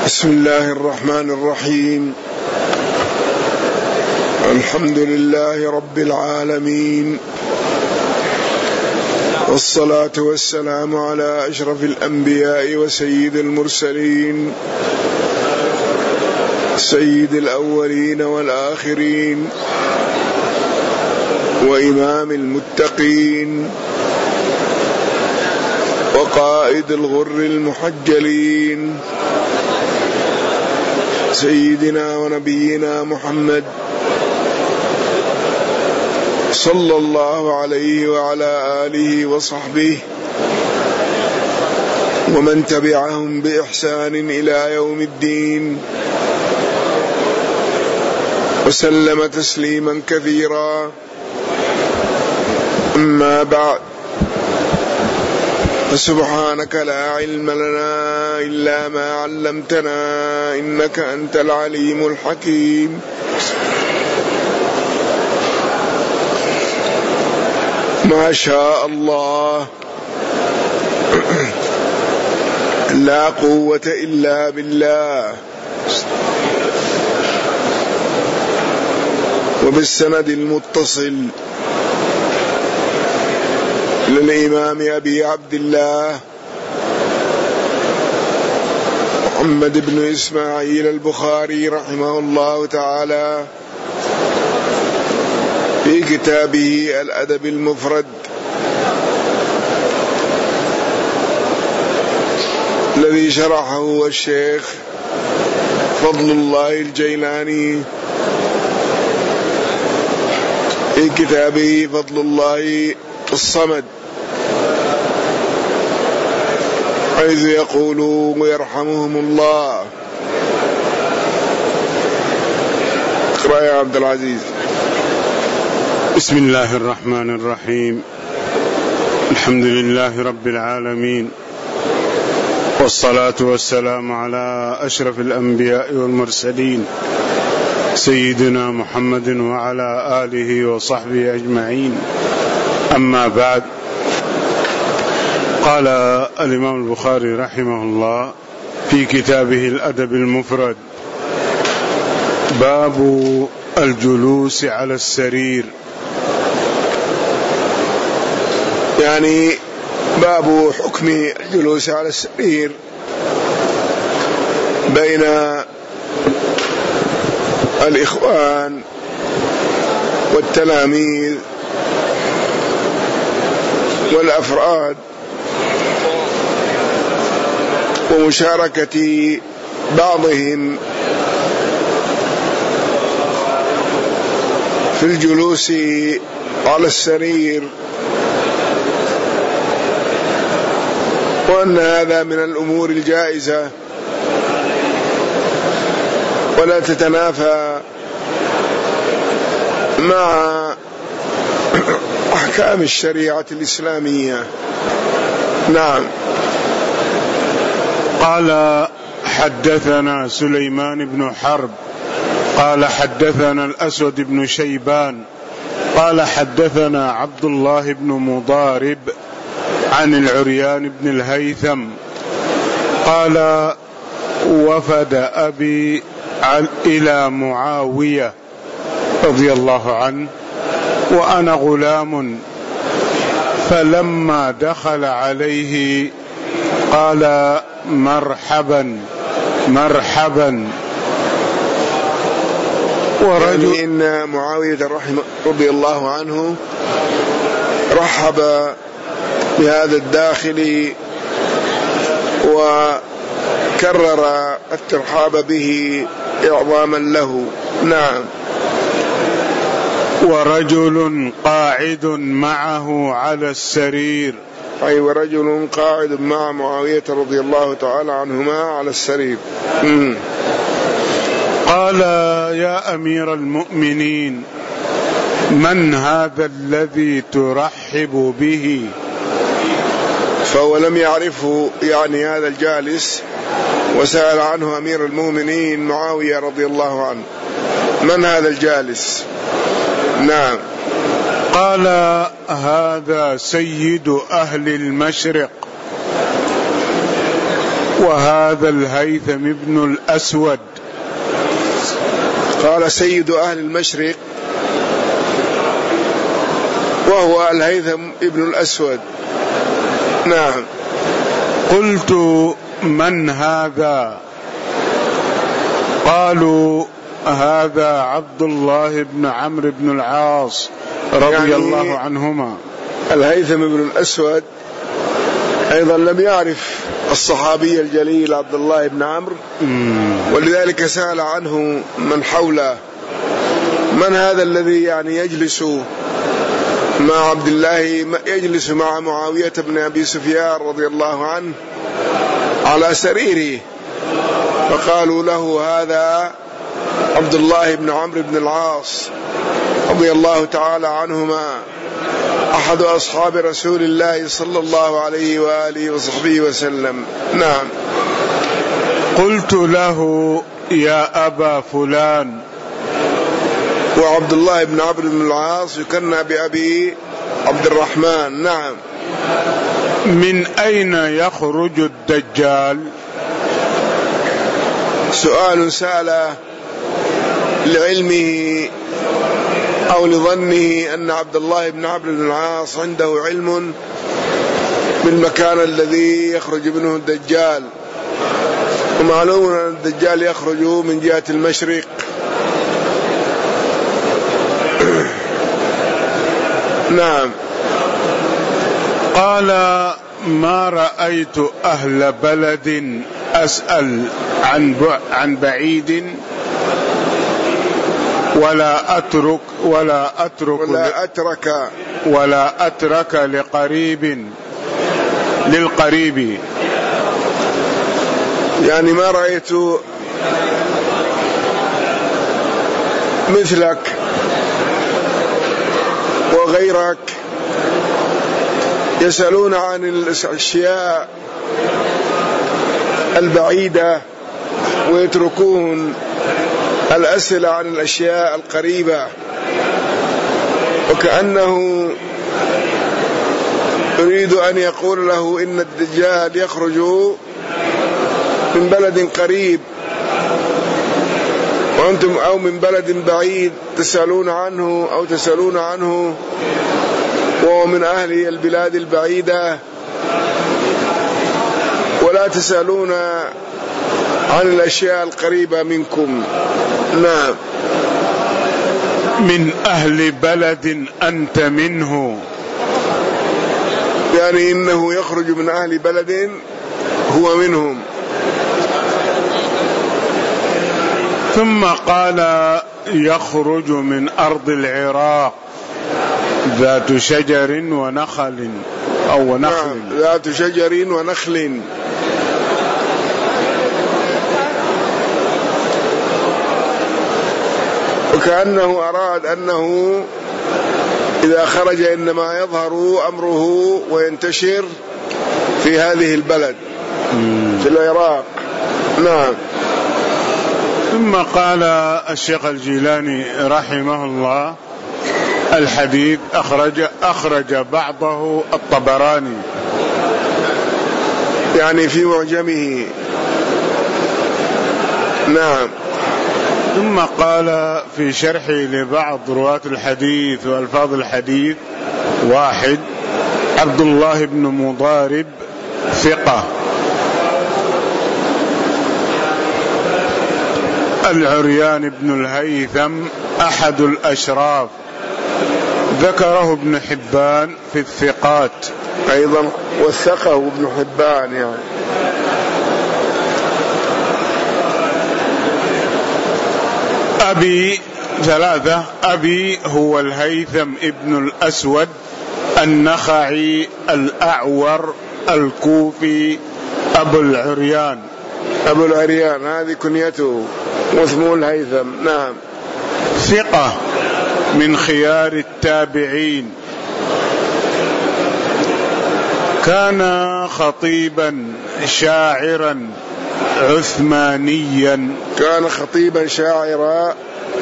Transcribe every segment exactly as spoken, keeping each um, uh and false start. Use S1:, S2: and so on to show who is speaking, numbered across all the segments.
S1: بسم الله الرحمن الرحيم. الحمد لله رب العالمين، والصلاة والسلام على أشرف الأنبياء وسيد المرسلين، سيد الأولين والآخرين، وإمام المتقين، وقائد الغر المحجلين، سيدنا ونبينا محمد صلى الله عليه وعلى آله وصحبه ومن تبعهم بإحسان إلى يوم الدين، وسلم تسليما كثيرا. أما بعد، فسبحانك لا علم لنا إلا ما علمتنا إنك أنت العليم الحكيم. ما شاء الله، لا قوة إلا بالله. وبالسند المتصل للإمام أبي عبد الله محمد بن إسماعيل البخاري رحمه الله تعالى في كتابه الأدب المفرد، الذي شرحه الشيخ فضل الله الجيلاني في كتابه فضل الله الصمد، حيث يقول ويرحمهم الله. اقرأ يا عبد العزيز.
S2: بسم الله الرحمن الرحيم. الحمد لله رب العالمين، والصلاة والسلام على أشرف الأنبياء والمرسلين، سيدنا محمد وعلى آله وصحبه أجمعين. أما بعد، قال الإمام البخاري رحمه الله في كتابه الأدب المفرد: باب الجلوس على السرير،
S1: يعني باب حكم الجلوس على السرير بين الإخوان والتلاميذ والأفراد، ومشاركة بعضهم في الجلوس على السرير، وأن هذا من الأمور الجائزة ولا تتنافى مع أحكام الشريعة الإسلامية. نعم.
S2: قال: حدثنا سليمان بن حرب قال حدثنا الأسود بن شيبان قال حدثنا عبد الله بن مضارب عن العريان بن الهيثم قال: وفد أبي إلى معاوية رضي الله عنه وأنا غلام، فلما دخل عليه قال: مرحبا مرحبا.
S1: ورجل يعني إن معاوية رحمه رضي الله عنه رحب بهذا الداخل وكرر الترحاب به إعظاما له. نعم.
S2: ورجل قاعد معه على السرير،
S1: أي ورجل قاعد مع معاوية رضي الله تعالى عنهما على السرير. م.
S2: قال: يا أمير المؤمنين، من هذا الذي ترحب به؟
S1: فهو لم يعرفه، يعني هذا الجالس، وسأل عنه أمير المؤمنين معاوية رضي الله عنه: من هذا الجالس؟ نعم.
S2: قال: هذا سيد أهل المشرق وهذا الهيثم بن الأسود.
S1: قال سيد أهل المشرق وهو الهيثم بن الأسود. نعم.
S2: قلت من هذا؟ قالوا هذا عبد الله بن عمرو بن العاص رضي يعني الله عنهما.
S1: الهيثم بن الأسود أيضا لم يعرف الصحابي الجليل عبد الله بن عمرو، ولذلك سأل عنه من حوله، من هذا الذي يعني يجلس مع عبد الله، يجلس مع معاوية بن أبي سفيان رضي الله عنه على سريره؟ فقالوا له هذا عبد الله بن عمرو بن العاص رضي الله تعالى عنهما، أحد أصحاب رسول الله صلى الله عليه وآله وصحبه وسلم. نعم.
S2: قلت له يا أبا فلان.
S1: وعبد الله بن عمرو بن العاص يكنى بأبي عبد الرحمن. نعم.
S2: من أين يخرج الدجال؟
S1: سؤال سأله لعلمه أو لظنه أن عبد الله بن عمرو بن العاص عنده علم بالمكان الذي يخرج منه الدجال، ومعلوم أن الدجال يخرج من جهة المشرق. نعم.
S2: قال ما رأيت أهل بلد أسأل عن عن بعيد ولا أترك ولا أترك
S1: ولا أترك
S2: ولا أترك لقريب للقريب.
S1: يعني ما رأيت مثلك وغيرك يسألون عن الأشياء البعيدة ويتركون الأسئلة عن الأشياء القريبة، وكأنه يريد أن يقول له إن الدجال يخرج من بلد قريب وأنتم أو من بلد بعيد تسألون عنه أو تسألون عنه وهو من أهل البلاد البعيدة، ولا تسألون عن الأشياء القريبة منكم. نعم.
S2: من أهل بلد أنت منه،
S1: يعني إنه يخرج من أهل بلد هو منهم.
S2: ثم قال يخرج من أرض العراق ذات شجر ونخل أو نخل.
S1: نعم. ذات شجر ونخل. وكأنه أراد أنه إذا خرج إنما يظهر أمره وينتشر في هذه البلد في العراق. نعم.
S2: ثم قال الشيخ الجيلاني رحمه الله الحديث أخرج أخرج بعضه الطبراني
S1: يعني في معجمه. نعم.
S2: ثم قال في شرحه لبعض رواة الحديث وألفاظ الحديث واحد عبد الله بن مضارب ثقة، العريان بن الهيثم أحد الأشراف، ذكره ابن حبان في الثقات
S1: أيضا وثقه ابن حبان. يعني
S2: أبي ثلاثة أبي هو الهيثم ابن الأسود النخعي الأعور الكوفي أبو العريان.
S1: أبو العريان هذه كنيته واسمه الهيثم. نعم.
S2: ثقة من خيار التابعين، كان خطيبا شاعرا عثمانيا.
S1: كان خطيبا شاعرا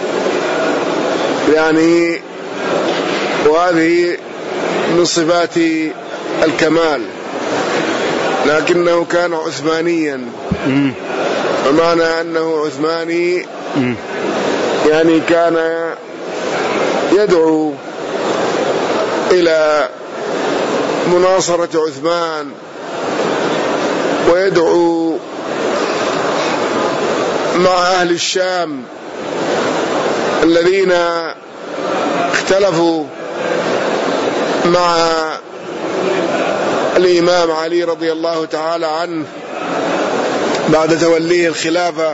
S1: يعني، وهذه من صفات الكمال. لكنه كان عثمانيا. ومعنى أنه عثماني يعني كان يدعو إلى مناصرة عثمان، ويدعو مع أهل الشام الذين اختلفوا مع الإمام علي رضي الله تعالى عنه بعد توليه الخلافة،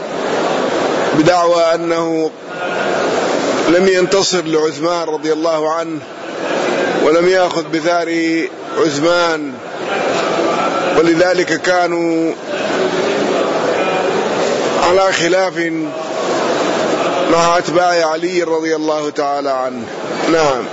S1: بدعوى أنه لم ينتصر لعثمان رضي الله عنه ولم يأخذ بثار عثمان، ولذلك كانوا على خلاف مع أتباع علي رضي الله تعالى عنه. نعم.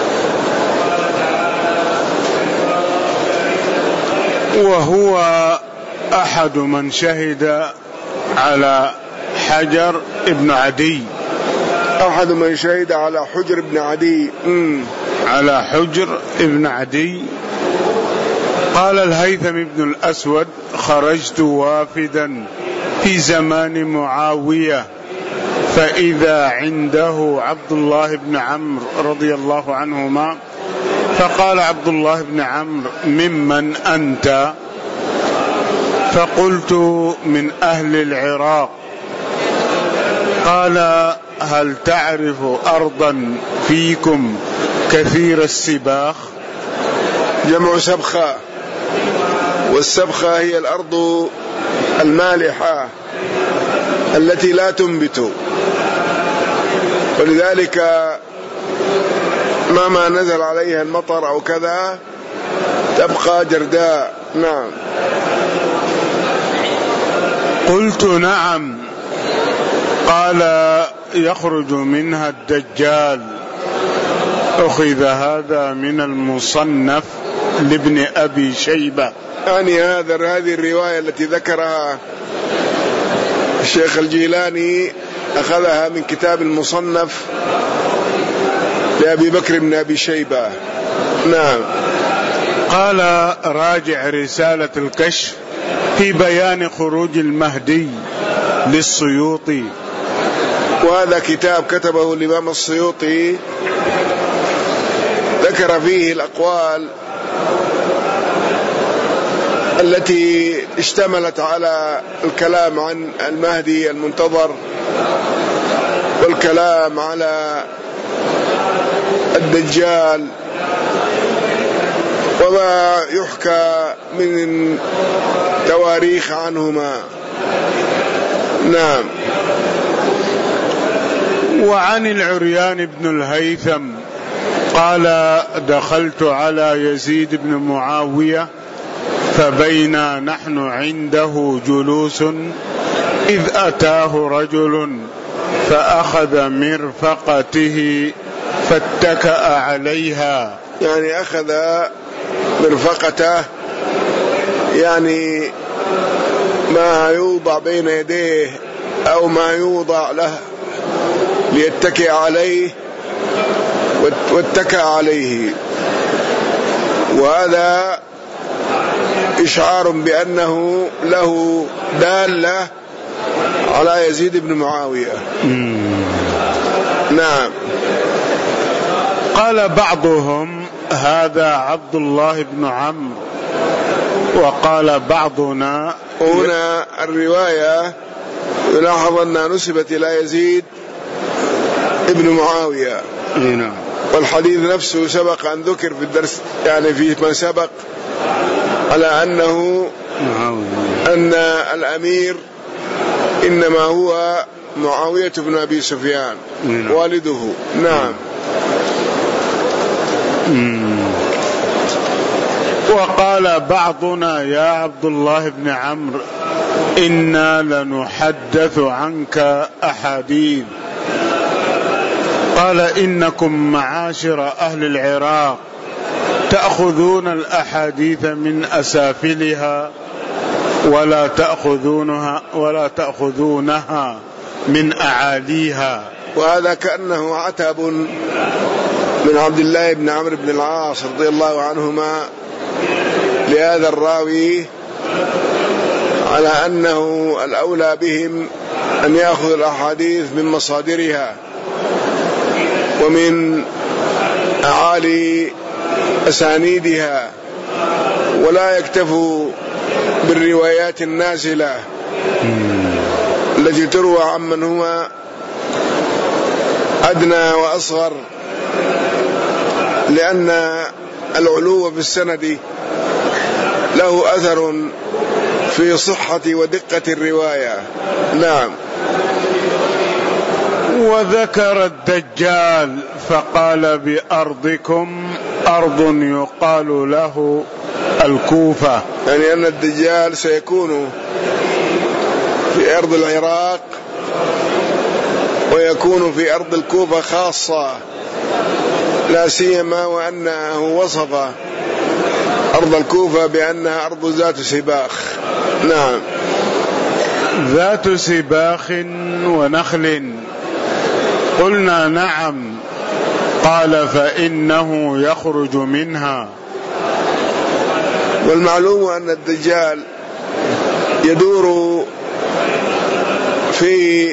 S2: وهو أحد من شهد على حجر ابن عدي.
S1: أحد من شهد على حجر ابن عدي. مم.
S2: على حجر ابن عدي. قال الهيثم بن الأسود: خرجت وافدا في زمان معاوية، فإذا عنده عبد الله بن عمرو رضي الله عنهما، فقال عبد الله بن عمرو: ممن أنت؟ فقلت: من أهل العراق. قال: هل تعرف أرضا فيكم كثير السباخ؟
S1: جمع سبخة، والسبخة هي الأرض المالحة التي لا تنبت، ولذلك مهما نزل عليها المطر أو كذا تبقى جرداء. نعم.
S2: قلت: نعم. قال: يخرج منها الدجال. أخذ هذا من المصنف لابن أبي شيبة.
S1: يعني هذا هذه الرواية التي ذكرها الشيخ الجيلاني أخذها من كتاب المصنف لأبي بكر بن أبي شيبة. نعم.
S2: قال: راجع رسالة الكشف في بيان خروج المهدي للسيوطي.
S1: وهذا كتاب كتبه الإمام السيوطي ذكر فيه الأقوال التي اشتملت على الكلام عن المهدي المنتظر، والكلام على الدجال، وما يحكى من تواريخ عنهما. نعم.
S2: وعن العريان بن الهيثم قال: دخلت على يزيد بن معاوية فبينا نحن عنده جلوس إذ أتاه رجل فأخذ مرفقته فاتكأ عليها.
S1: يعني أخذ مرفقته، يعني ما يوضع بين يديه أو ما يوضع له ليتكئ عليه، واتكأ عليه، وهذا إشعار بأنه له دالة على يزيد بن معاوية. نعم.
S2: قال بعضهم: هذا عبد الله بن عمرو. وقال بعضنا:
S1: هنا الرواية يلاحظ أنها نسبت إلى يزيد ابن معاوية.
S2: نعم.
S1: والحديث نفسه سبق أن ذكر في الدرس، يعني في من سبق، على أنه أن الأمير إنما هو معاوية بن أبي سفيان والده. نعم.
S2: وقال بعضنا: يا عبد الله بن عمرو، إنا لنحدث عنك أحاديث. قال: إنكم معاشر أهل العراق تأخذون الأحاديث من أسافلها ولا تأخذونها ولا تأخذونها من أعاليها.
S1: وهذا كأنه عتب من عبد الله بن عمرو بن العاص رضي الله عنهما بهذا الراوي على أنه الأولى بهم أن يأخذ الأحاديث من مصادرها ومن أعالي أسانيدها، ولا يكتفوا بالروايات النازلة التي تروى عمن هو أدنى وأصغر، لأن العلو في السند له أثر في صحة ودقة الرواية. نعم.
S2: وذكر الدجال فقال بأرضكم أرض يقال له الكوفة،
S1: يعني أن الدجال سيكون في أرض العراق ويكون في أرض الكوفة خاصة، لا سيما وأنه وصف أرض الكوفة بأنها أرض ذات سباخ. نعم.
S2: ذات سباخ ونخل. قلنا نعم. قال فإنه يخرج منها.
S1: والمعلوم أن الدجال يدور في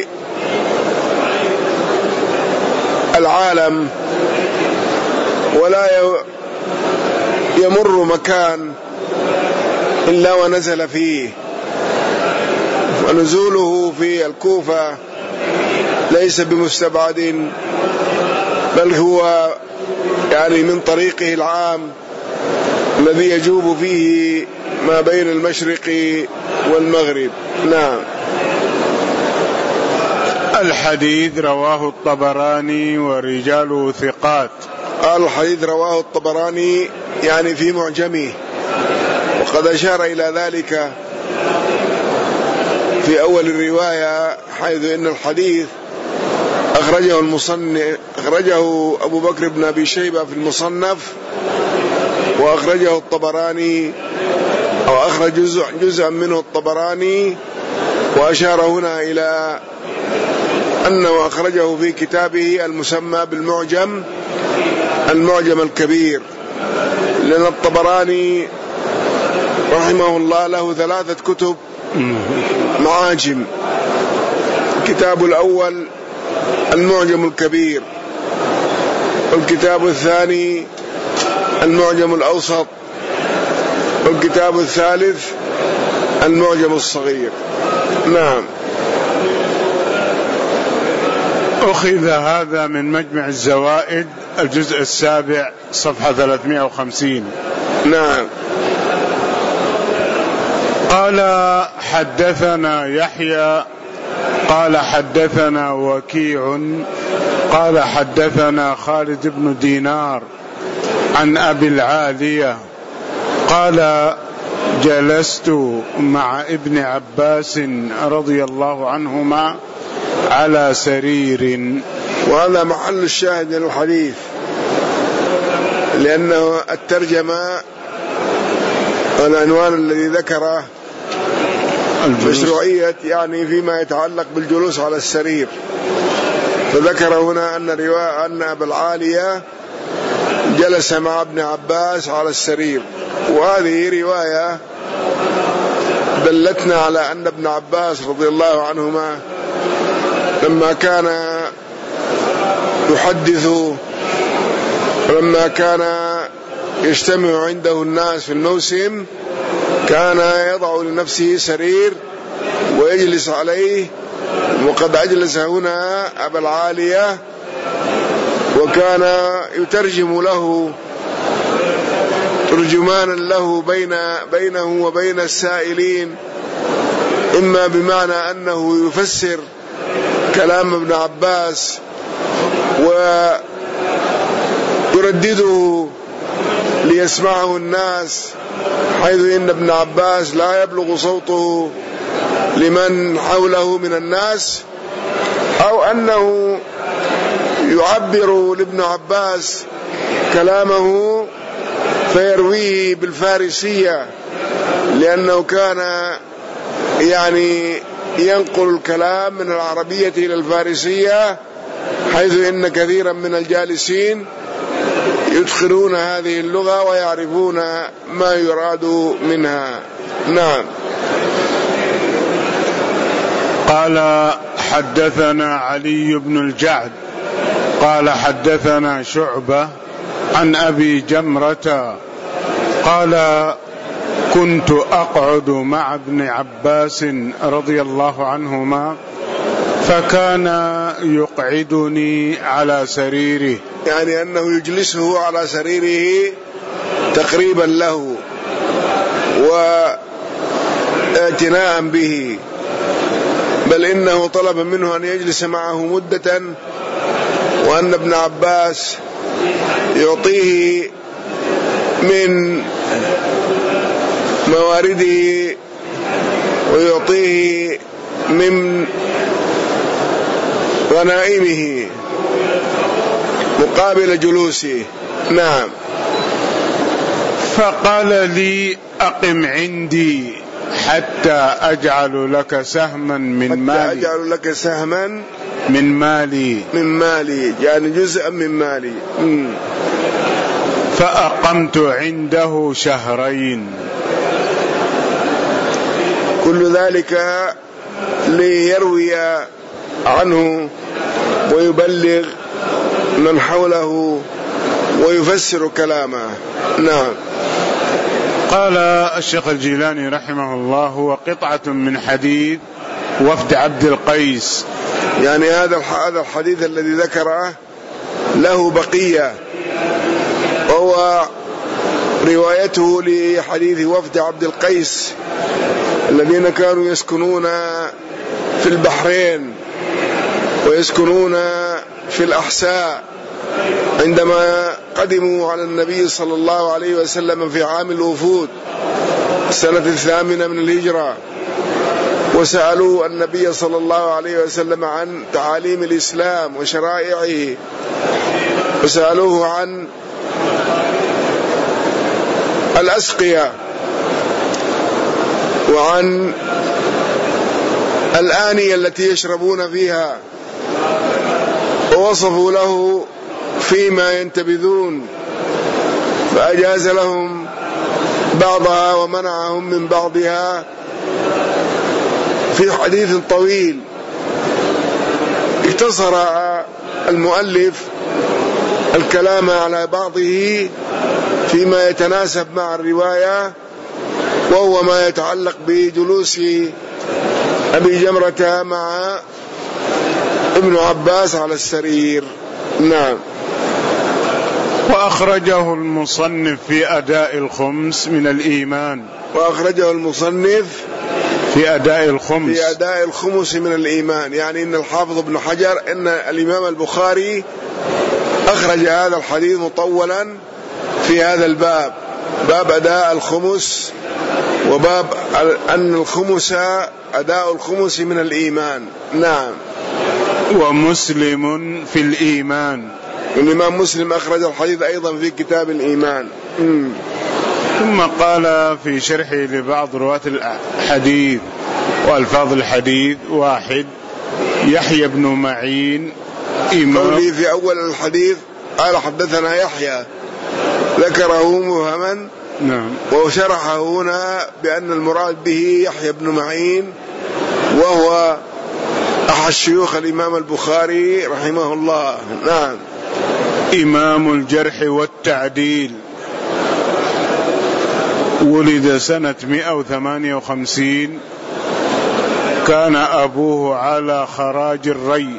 S1: العالم ولا يمر مكان إلا ونزل فيه، ونزوله في الكوفة ليس بمستبعد، بل هو يعني من طريقه العام الذي يجوب فيه ما بين المشرق والمغرب. نعم.
S2: الحديث رواه الطبراني ورجاله ثقات.
S1: قال الحديث رواه الطبراني يعني في معجمه، وقد أشار إلى ذلك في أول الرواية، حيث إن الحديث أخرجه المصنف أخرجه أبو بكر بن أبي شيبة في المصنف، وأخرجه الطبراني أو أخرج جزء جزءا منه الطبراني، وأشار هنا إلى أنه أخرجه في كتابه المسمى بالمعجم المعجم الكبير، لأن الطبراني رحمه الله له ثلاثة كتب معاجم. الكتاب الأول المعجم الكبير، والكتاب الثاني المعجم الأوسط، والكتاب الثالث المعجم الصغير. نعم.
S2: أخذ هذا من مجمع الزوائد الجزء السابع صفحة ثلاثمائة وخمسين.
S1: نعم.
S2: قال حدثنا يحيى قال حدثنا وكيع قال حدثنا خالد بن دينار عن أبي العالية قال جلست مع ابن عباس رضي الله عنهما على سرير.
S1: وهذا محل الشاهد من الحديث، لأنه الترجمة والعنوان الذي ذكره مشروعية يعني فيما يتعلق بالجلوس على السرير، فذكر هنا أن رواية أن أبا العالية جلس مع ابن عباس على السرير، وهذه رواية دلتنا على أن ابن عباس رضي الله عنهما لما كان يحدث، لما كان يجتمع عنده الناس في الموسم، كان يضع لنفسه سرير ويجلس عليه، وقد أجلس هنا أبا العالية وكان يترجم له ترجمانا له بين بينه وبين السائلين، إما بمعنى أنه يفسر كلام ابن عباس ويردده ليسمعه الناس، حيث إن ابن عباس لا يبلغ صوته لمن حوله من الناس، أو أنه يعبر لابن عباس كلامه فيرويه بالفارسية، لأنه كان يعني ينقل الكلام من العربية إلى الفارسية، حيث إن كثيرا من الجالسين يتقنون هذه اللغة ويعرفون ما يراد منها. نعم.
S2: قال حدثنا علي بن الجعد قال حدثنا شعبة عن أبي جمرة قال كنت أقعد مع ابن عباس رضي الله عنهما فكان يقعدني على سريره،
S1: يعني أنه يجلسه على سريره تقريبا له واعتناء به، بل إنه طلب منه أن يجلس معه مدة، وأن ابن عباس يعطيه من موارده ويعطيه من غنائمه مقابل جلوسه. نعم.
S2: فقال لي أقم عندي حتى أجعل لك سهما من
S1: حتى
S2: مالي
S1: أجعل لك سهما
S2: من مالي
S1: من مالي يعني جزءا من مالي. م.
S2: فأقمت عنده شهرين.
S1: كل ذلك ليروي عنه ويبلغ من حوله ويفسر كلامه. نعم.
S2: قال الشيخ الجيلاني رحمه الله هو قطعة من حديث وفد عبد القيس،
S1: يعني هذا هذا الحديث الذي ذكره له بقية، وهو روايته لحديث وفد عبد القيس الذين كانوا يسكنون في البحرين ويسكنون في الأحساء عندما قدموا على النبي صلى الله عليه وسلم في عام الوفود السنة الثامنة من الهجرة، وسألوا النبي صلى الله عليه وسلم عن تعاليم الإسلام وشرائعه، وسألوه عن الأسقية وعن الآنية التي يشربون فيها، ووصفوا له فيما ينتبذون، فأجاز لهم بعضها ومنعهم من بعضها في حديث طويل. اقتصر المؤلف الكلام على بعضه فيما يتناسب مع الرواية، وهو ما يتعلق بجلوس أبي جمرة مع ابن عباس على السرير. نعم.
S2: وأخرجه المصنف في أداء الخمس من الإيمان
S1: وأخرجه المصنف
S2: في أداء الخمس
S1: في أداء الخمس من الإيمان، يعني إن الحافظ ابن حجر إن الإمام البخاري أخرج هذا الحديث مطولا في هذا الباب، باب أداء الخمس، وباب أن الخمس أداء الخمس من الإيمان. نعم.
S2: ومسلم في الإيمان،
S1: الإمام مسلم أخرج الحديث أيضا في كتاب الإيمان. م.
S2: ثم قال في شرحه لبعض رواة الحديث وألفاظ الحديث: واحد، يحيى بن معين إمام.
S1: قولي في أول الحديث قال حدثنا يحيى، ذكره مبهما.
S2: نعم.
S1: وشرحه هنا بأن المراد به يحيى بن معين، وهو أحد شيوخ الإمام البخاري رحمه الله. نعم.
S2: إمام الجرح والتعديل، ولد سنة مئة وثمانية وخمسين، كان أبوه على خراج الري.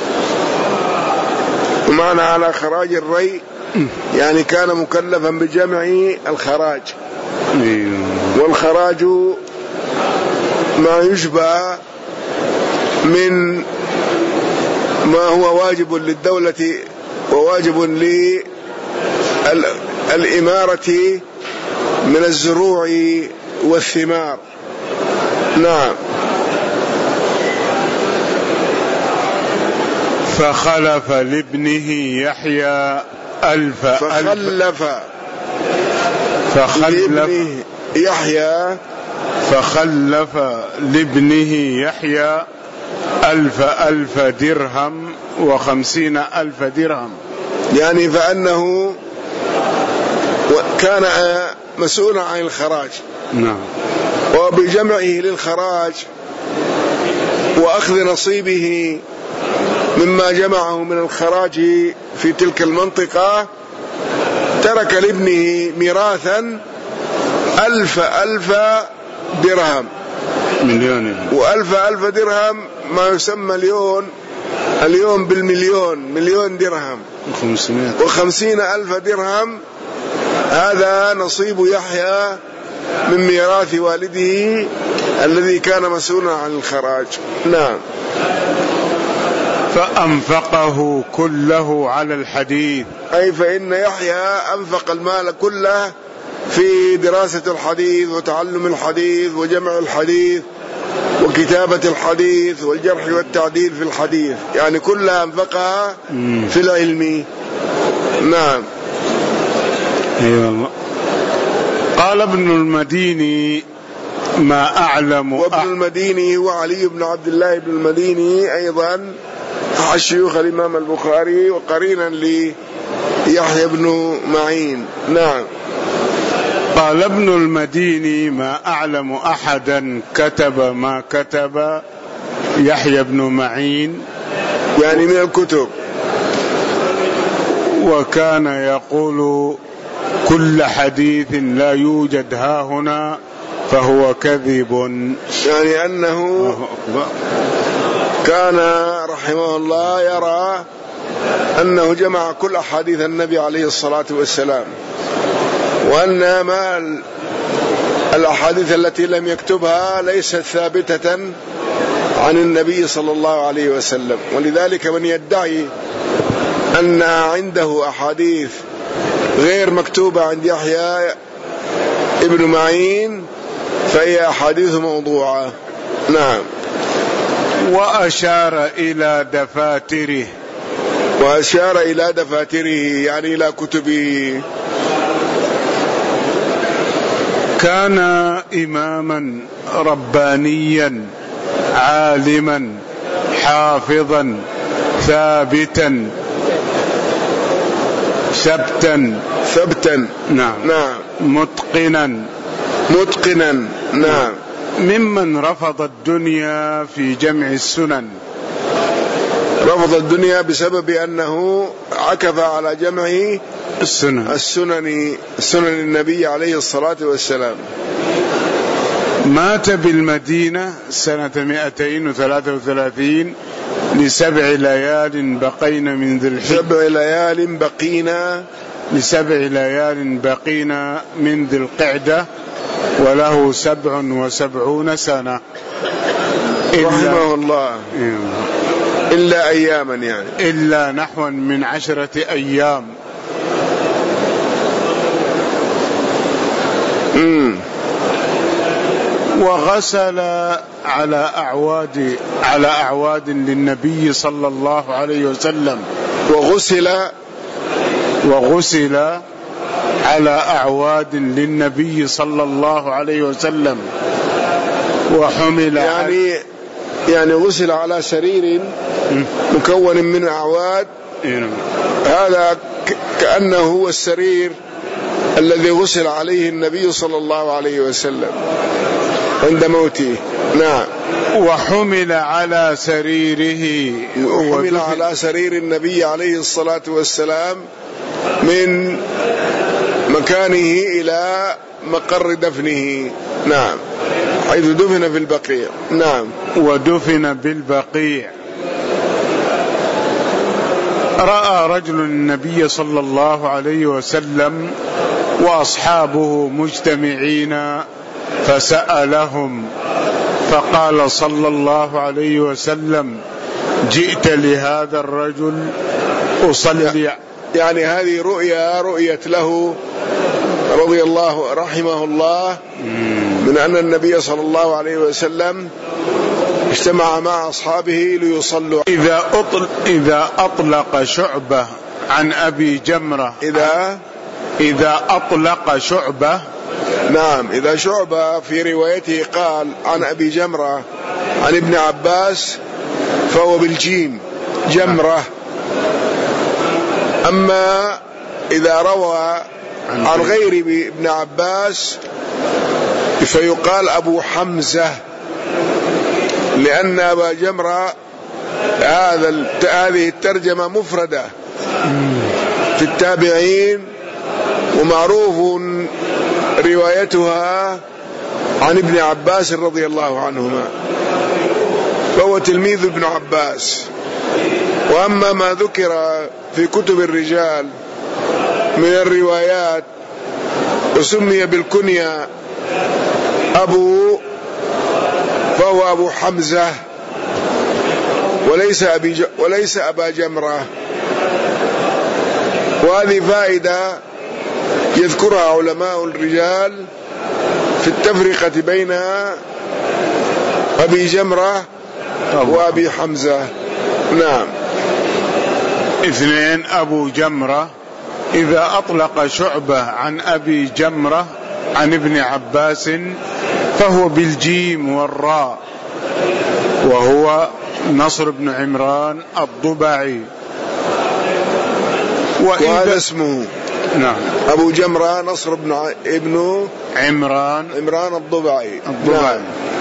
S1: ومعنى على خراج الري يعني كان مكلفا بجمع الخراج، والخراج ما يشبه من ما هو واجب للدولة وواجب للإمارة من الزروع والثمار. نعم.
S2: فخلف لابنه يحيى ألف
S1: فخلف
S2: فخلف
S1: يحيى
S2: فخلف لابنه يحيى ألف ألف درهم وخمسين ألف درهم،
S1: يعني فأنه كان مسؤولا عن الخراج.
S2: نعم.
S1: وبجمعه للخراج وأخذ نصيبه مما جمعه من الخراج في تلك المنطقة ترك لابنه ميراثا ألف ألف درهم.
S2: مليون.
S1: وألف ألف درهم ما يسمى اليوم اليوم بالمليون، مليون درهم وخمسين ألف درهم. هذا نصيب يحيى من ميراث والده الذي كان مسؤولا عن الخراج. نعم.
S2: فأنفقه كله على الحديث،
S1: أي فإن يحيى أنفق المال كله في دراسة الحديث وتعلم الحديث وجمع الحديث وكتابة الحديث والجرح والتعديل في الحديث، يعني كلها أنفقها في العلم. نعم.
S2: أيوة الله. قال ابن المديني ما أعلم.
S1: وابن المديني هو علي بن عبد الله بن المديني، أيضا أحد شيوخ الإمام البخاري وقرينا ليحيى بن معين. نعم.
S2: قال ابن المديني ما أعلم أحدا كتب ما كتب يحيى بن معين،
S1: يعني من الكتب.
S2: وكان يقول كل حديث لا يوجد ها هنا فهو كذب،
S1: يعني أنه كان رحمه الله يرى أنه جمع كل أحاديث النبي عليه الصلاة والسلام، وأن ما الأحاديث التي لم يكتبها ليست ثابتة عن النبي صلى الله عليه وسلم. ولذلك من يدعي أن عنده أحاديث غير مكتوبة عند يحيى ابن معين فهي أحاديث موضوعة. نعم.
S2: وأشار إلى دفاتره.
S1: وأشار إلى دفاتره يعني إلى كتبه.
S2: كان إماما ربانيا عالما حافظا ثابتا ثبتا
S1: ثبتا
S2: نعم.
S1: نعم.
S2: متقنا
S1: متقنا. نعم.
S2: ممن رفض الدنيا في جمع السنن.
S1: رفض الدنيا بسبب أنه عكف على جمع
S2: السنن
S1: السنن سنن النبي عليه الصلاة والسلام.
S2: مات بالمدينة سنة مئتين وثلاثة وثلاثين لسبع ليال بقين من ذي الحجة.
S1: سبع ليال بقينا
S2: لسبع ليال بقينا من ذي القعدة، وله سبع وسبعون سنة
S1: رحمه الله. إلا أياما يعني
S2: إلا نحو من عشرة أيام.
S1: مم.
S2: وغسل على أعواد على أعواد للنبي صلى الله عليه وسلم.
S1: وغسل
S2: وغسل على أعواد للنبي صلى الله عليه وسلم. وحمل
S1: يعني يعني غسل على سرير مكون من أعواد. هذا كأنه هو السرير الذي غسل عليه النبي صلى الله عليه وسلم عند موته. نعم.
S2: وحمل على سريره.
S1: وحمل على سرير النبي عليه الصلاة والسلام من مكانه إلى مقر دفنه. نعم. حيث دفن في البقيع. نعم.
S2: ودفن بالبقيع. رأى رجل النبي صلى الله عليه وسلم وأصحابه مجتمعين فسألهم، فقال صلى الله عليه وسلم: جئت لهذا الرجل أصلي.
S1: يعني هذه رؤيا رؤيت له رضي الله رحمه الله من أن النبي صلى الله عليه وسلم اجتمع مع أصحابه ليصلوا.
S2: إذا أطلق, إذا أطلق شعبة عن أبي جمرة
S1: إذا
S2: إذا أطلق شعبة
S1: نعم إذا شعبة في روايته قال عن أبي جمرة عن ابن عباس فهو بالجيم جمرة. أما إذا روى عن غير ابن عباس فيقال أبو حمزة، لأن أبا جمرة هذا هذه الترجمة مفردة في التابعين، ومعروف روايتها عن ابن عباس رضي الله عنهما، فهو تلميذ ابن عباس. وأما ما ذكر في كتب الرجال من الروايات وسمي بالكنية أبو، فهو أبو حمزة وليس أبي وليس أبا جمرة. وهذه فائدة يذكرها علماء الرجال في التفرقة بين أبي جمرة وأبي حمزة. نعم.
S2: اثنين، أبو جمرة إذا أطلق شعبة عن أبي جمرة عن ابن عباس فهو بالجيم والراء، وهو نصر بن عمران الضبعي،
S1: وهذا اسمه.
S2: نعم.
S1: أبو جمرة نصر بن ع... ابن
S2: عمران
S1: عمران الضبعي.
S2: الضبعي. نعم.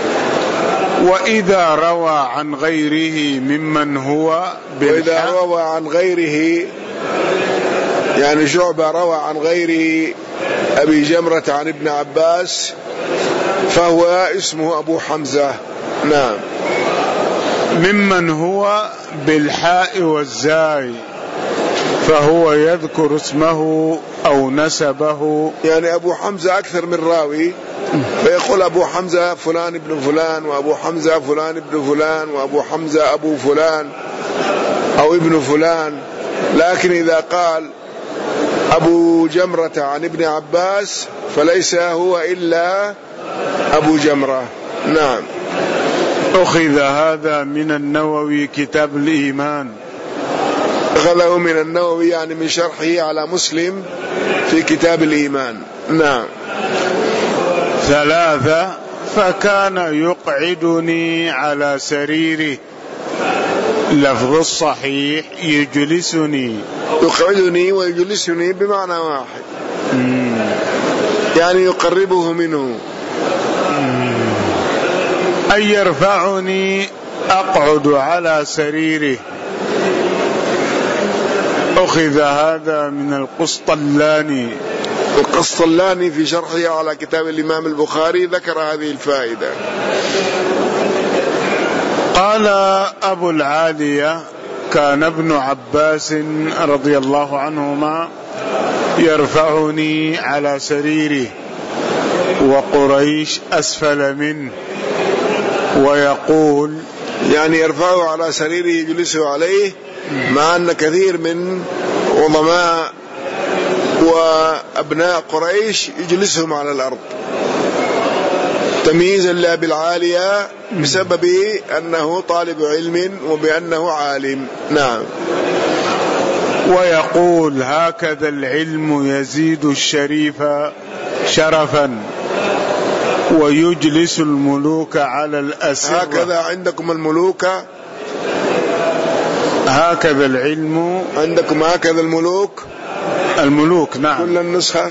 S2: وإذا روى عن غيره ممن هو
S1: وإذا روى عن غيره، يعني شعبة روى عن غيره أبي جمرة عن ابن عباس فهو اسمه أبو حمزة. نعم.
S2: ممن هو بالحاء والزاي فهو يذكر اسمه أو نسبه،
S1: يعني أبو حمزة أكثر من راوي، فيقول أبو حمزة فلان ابن فلان، وأبو حمزة فلان ابن فلان، وأبو حمزة أبو فلان أو ابن فلان. لكن إذا قال أبو جمرة عن ابن عباس فليس هو إلا أبو جمرة. نعم.
S2: أخذ هذا من النووي كتاب الإيمان.
S1: أخذه من النووي يعني من شرحه على مسلم في كتاب الإيمان. نعم.
S2: ثلاثة، فكان يقعدني على سريره. لفظ الصحيح يجلسني.
S1: يقعدني ويجلسني بمعنى واحد، مم. يعني يقربه منه.
S2: أن يرفعني أقعد على سريره. أخذ هذا من القسطلاني.
S1: القسطلاني في شرحه على كتاب الإمام البخاري ذكر هذه الفائدة.
S2: قال أبو العالية: كان ابن عباس رضي الله عنهما يرفعني على سريره وقريش أسفل منه، ويقول،
S1: يعني يرفعه على سريره يجلسه عليه، مع أن كثير من عظماء وأبناء قريش يجلسهم على الأرض تمييزا لأبي العالية بسبب أنه طالب علم وبأنه عالم. نعم.
S2: ويقول: هكذا العلم يزيد الشريف شرفا ويجلس الملوك على الأسرة.
S1: هكذا عندكم الملوك،
S2: هكذا العلم
S1: عندكم، هكذا الملوك
S2: الملوك. نعم.
S1: كل النسخ.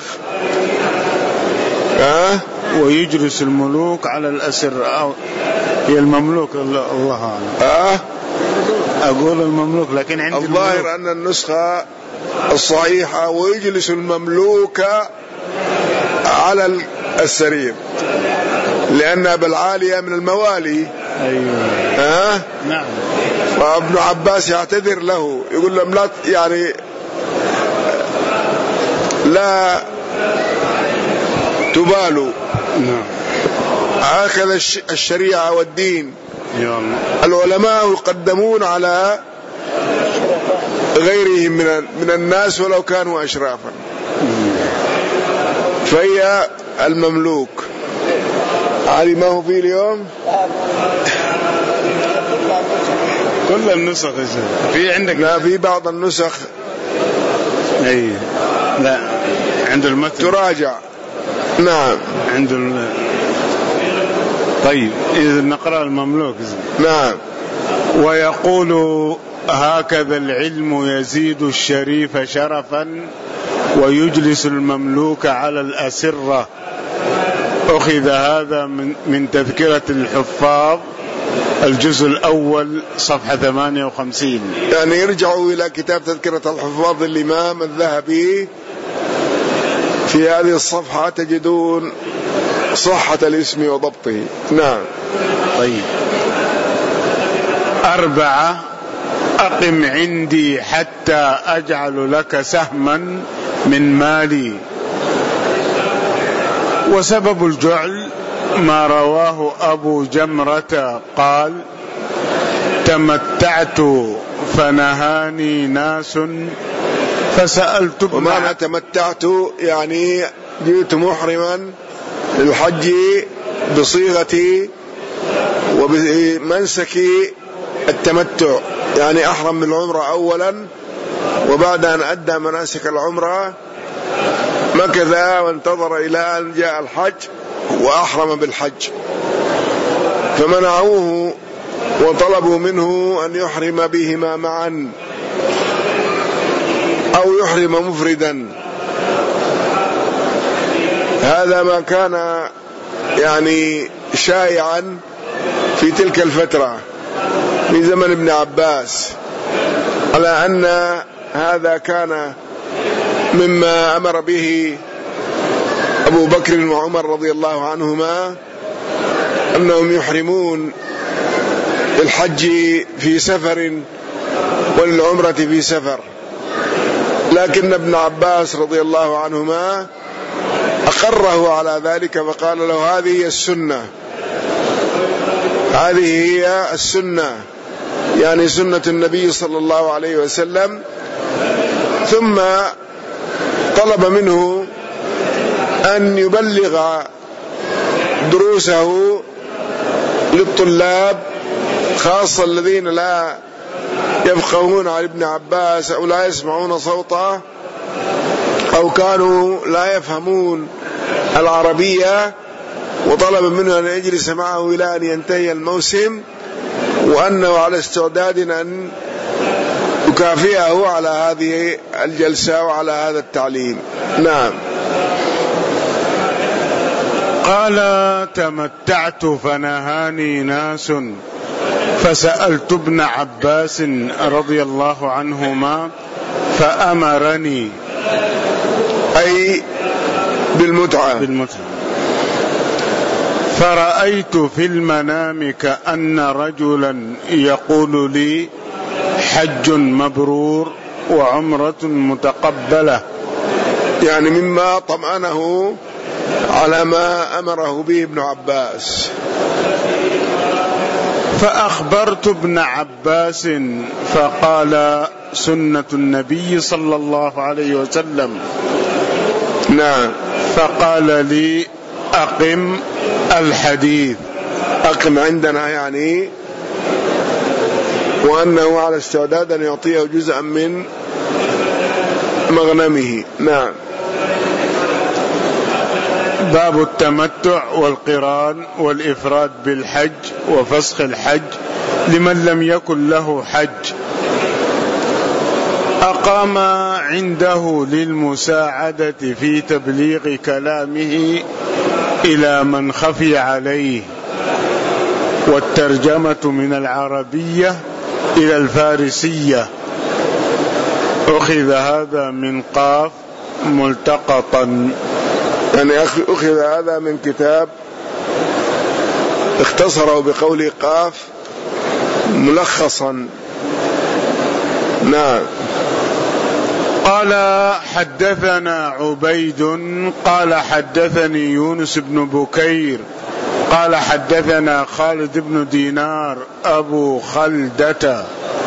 S1: ها؟
S2: ويجلس الملوك على الأسرة، أو هي المملوك، الله أعلم.
S1: ها؟
S2: أقول المملوك، لكن عندي
S1: الظاهر
S2: الملوك.
S1: أن النسخة الصحيحة ويجلس المملوك على السرير، لأن أبا العالية من الموالي.
S2: أيوة.
S1: ها؟
S2: نعم.
S1: وابن عباس يعتذر له، يقول لهم لا، يعني لا تبالوا.
S2: نعم.
S1: هكذا الشريعة والدين.
S2: يلا.
S1: العلماء يقدمون على غيرهم من من الناس ولو كانوا أشرافا. فهي المملوك. علي ما هو فيه اليوم؟
S2: كل النسخ في عندك؟
S1: لا، في بعض النسخ.
S2: اي لا، عند المتن
S1: تراجع. نعم.
S2: عند الم... طيب إذا نقرأ المملوك.
S1: نعم.
S2: ويقول: هكذا العلم يزيد الشريف شرفا ويجلس المملوك على الأسرة. أخذ هذا من, من تذكرة الحفاظ الجزء الأول صفحة ثمانية وخمسين.
S1: يعني يرجعوا إلى كتاب تذكرة الحفاظ الإمام الذهبي، في هذه الصفحة تجدون صحة الاسم وضبطه. نعم.
S2: طيب. أربعة: أقم عندي حتى أجعل لك سهما من مالي. وسبب الجعل ما رواه أبو جمرة قال: تمتعت فنهاني ناس فسألت ابن.
S1: ومعنى تمتعت يعني جئت محرما للحج بصيغة وبمنسك التمتع، يعني أحرم بالعمرة أولا، وبعد أن أدى مناسك العمرة مكث وانتظر إلى أن جاء الحج وأحرم بالحج، فمنعوه وطلبوا منه أن يحرم بهما معا أو يحرم مفردا. هذا ما كان يعني شائعا في تلك الفترة في زمن ابن عباس، على أن هذا كان مما أمر به أبو بكر وعمر رضي الله عنهما، أنهم يحرمون الحج في سفر والعمرة في سفر. لكن ابن عباس رضي الله عنهما أقره على ذلك فقال له: هذه هي السنة، هذه هي السنة، يعني سنة النبي صلى الله عليه وسلم. ثم طلب منه أن يبلغ دروسه للطلاب، خاصة الذين لا يفقهون عن ابن عباس أو لا يسمعون صوته أو كانوا لا يفهمون العربية، وطلب منه أن يجلس معه إلى أن ينتهي الموسم، وأنه على استعداد أن يكافئه على هذه الجلسة وعلى هذا التعليم. نعم.
S2: قال: تمتعت فنهاني ناس فسألت ابن عباس رضي الله عنهما فأمرني،
S1: أي بالمتعة.
S2: بالمتعة. فرأيت في المنام كأن رجلا يقول لي: حج مبرور وعمرة متقبلة،
S1: يعني مما طمأنه على ما أمره به ابن عباس.
S2: فأخبرت ابن عباس فقال: سنة النبي صلى الله عليه وسلم.
S1: نعم.
S2: فقال لي: أقم الحديث.
S1: أقم عندنا يعني وأنه على استعداد أن يعطيه جزءا من مغنمه. نعم.
S2: باب التمتع والقران والإفراد بالحج وفسخ الحج لمن لم يكن له حج. أقام عنده للمساعدة في تبليغ كلامه إلى من خفي عليه، والترجمة من العربية إلى الفارسية. أخذ هذا من قاف ملتقطا،
S1: يعني أخذ هذا من كتاب اختصره بقول قاف ملخصا. نعم.
S2: قال: حدثنا عبيد قال حدثني يونس بن بكير قال حدثنا خالد بن دينار أبو خلدة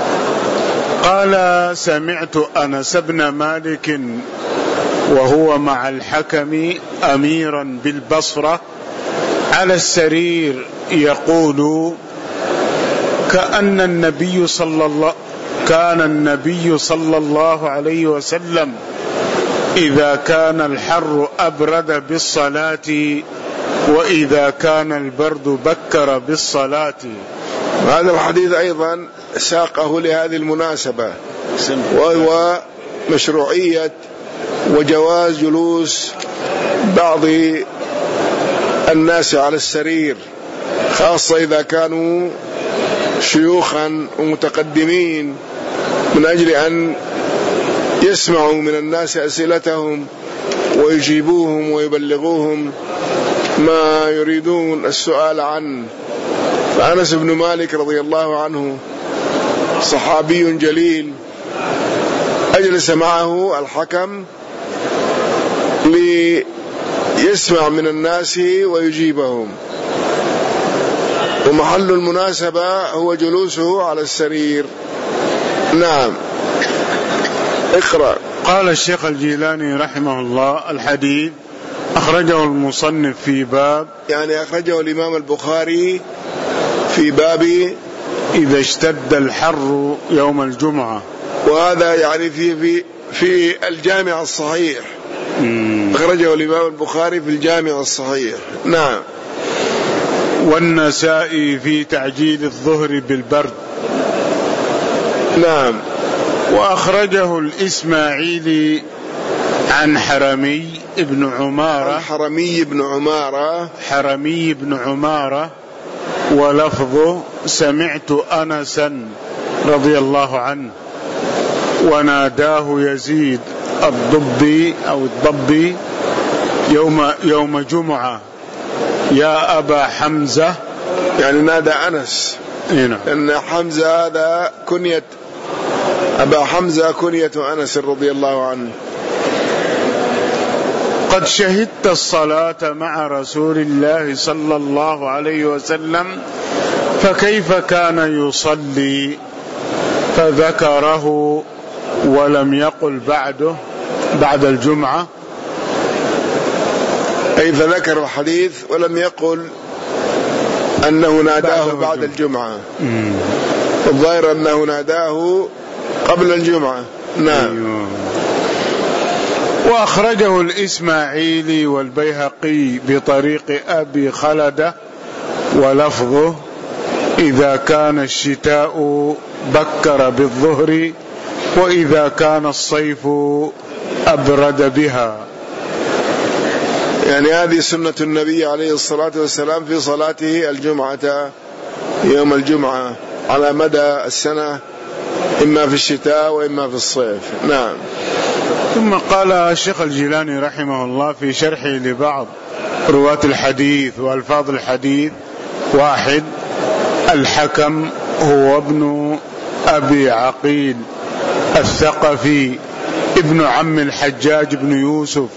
S2: قال: سمعت أنس بن مالك وهو مع الحكم أميرا بالبصرة على السرير يقول: كأن النبي صلى الله كان النبي صلى الله عليه وسلم إذا كان الحر أبرد بالصلاة، وإذا كان البرد بكر بالصلاة.
S1: هذا الحديث أيضا ساقه لهذه المناسبة، وهو مشروعية وجواز جلوس بعض الناس على السرير، خاصة إذا كانوا شيوخا ومتقدمين، من أجل أن يسمعوا من الناس أسئلتهم ويجيبوهم ويبلغوهم ما يريدون السؤال عنه. فأنس بن مالك رضي الله عنه صحابي جليل، أجلس معه الحكم ليسمع من الناس ويجيبهم، ومحل المناسبة هو جلوسه على السرير. نعم، اقرأ.
S2: قال الشيخ الجيلاني رحمه الله: الحديث أخرجه المصنف في باب،
S1: يعني أخرجه الإمام البخاري في باب
S2: إذا اشتد الحر يوم الجمعة،
S1: وهذا يعني في في في الجامع الصحيح. مم. أخرجه الإمام البخاري في الجامع الصحيح. نعم.
S2: والنسائي في تعجيل الظهر بالبرد.
S1: نعم.
S2: وأخرجه الإسماعيلي عن حرمي ابن عمارة
S1: حرمي بن عمارة
S2: حرمي بن عمارة ولفظه: سمعت أنسا رضي الله عنه وناداه يزيد الضبي أو الضبي يوم يوم جمعة: يا أبا حمزة.
S1: يعني نادى أنس،
S2: هنا
S1: أن حمزة هذا كنية، أبا حمزة كنية أنس رضي الله عنه.
S2: قد شهدت الصلاة مع رسول الله صلى الله عليه وسلم، فكيف كان يصلي؟ فذكره ولم يقل بعده بعد الجمعة،
S1: أي فذكر الحديث ولم يقل أنه ناداه بعد الجمعة. الظاهر أنه ناداه قبل الجمعة. نعم. أيوه.
S2: وأخرجه الإسماعيلي والبيهقي بطريق أبي خلدة ولفظه: إذا كان الشتاء بكر بالظهر، وإذا كان الصيف أبرد بها.
S1: يعني هذه سنة النبي عليه الصلاة والسلام في صلاته الجمعة يوم الجمعة على مدى السنة، إما في الشتاء وإما في الصيف. نعم.
S2: ثم قال الشيخ الجيلاني رحمه الله في شرحه لبعض رواة الحديث وألفاظ الحديث: واحد، الحكم هو ابن أبي عقيل الثقفي ابن عم الحجاج بن يوسف.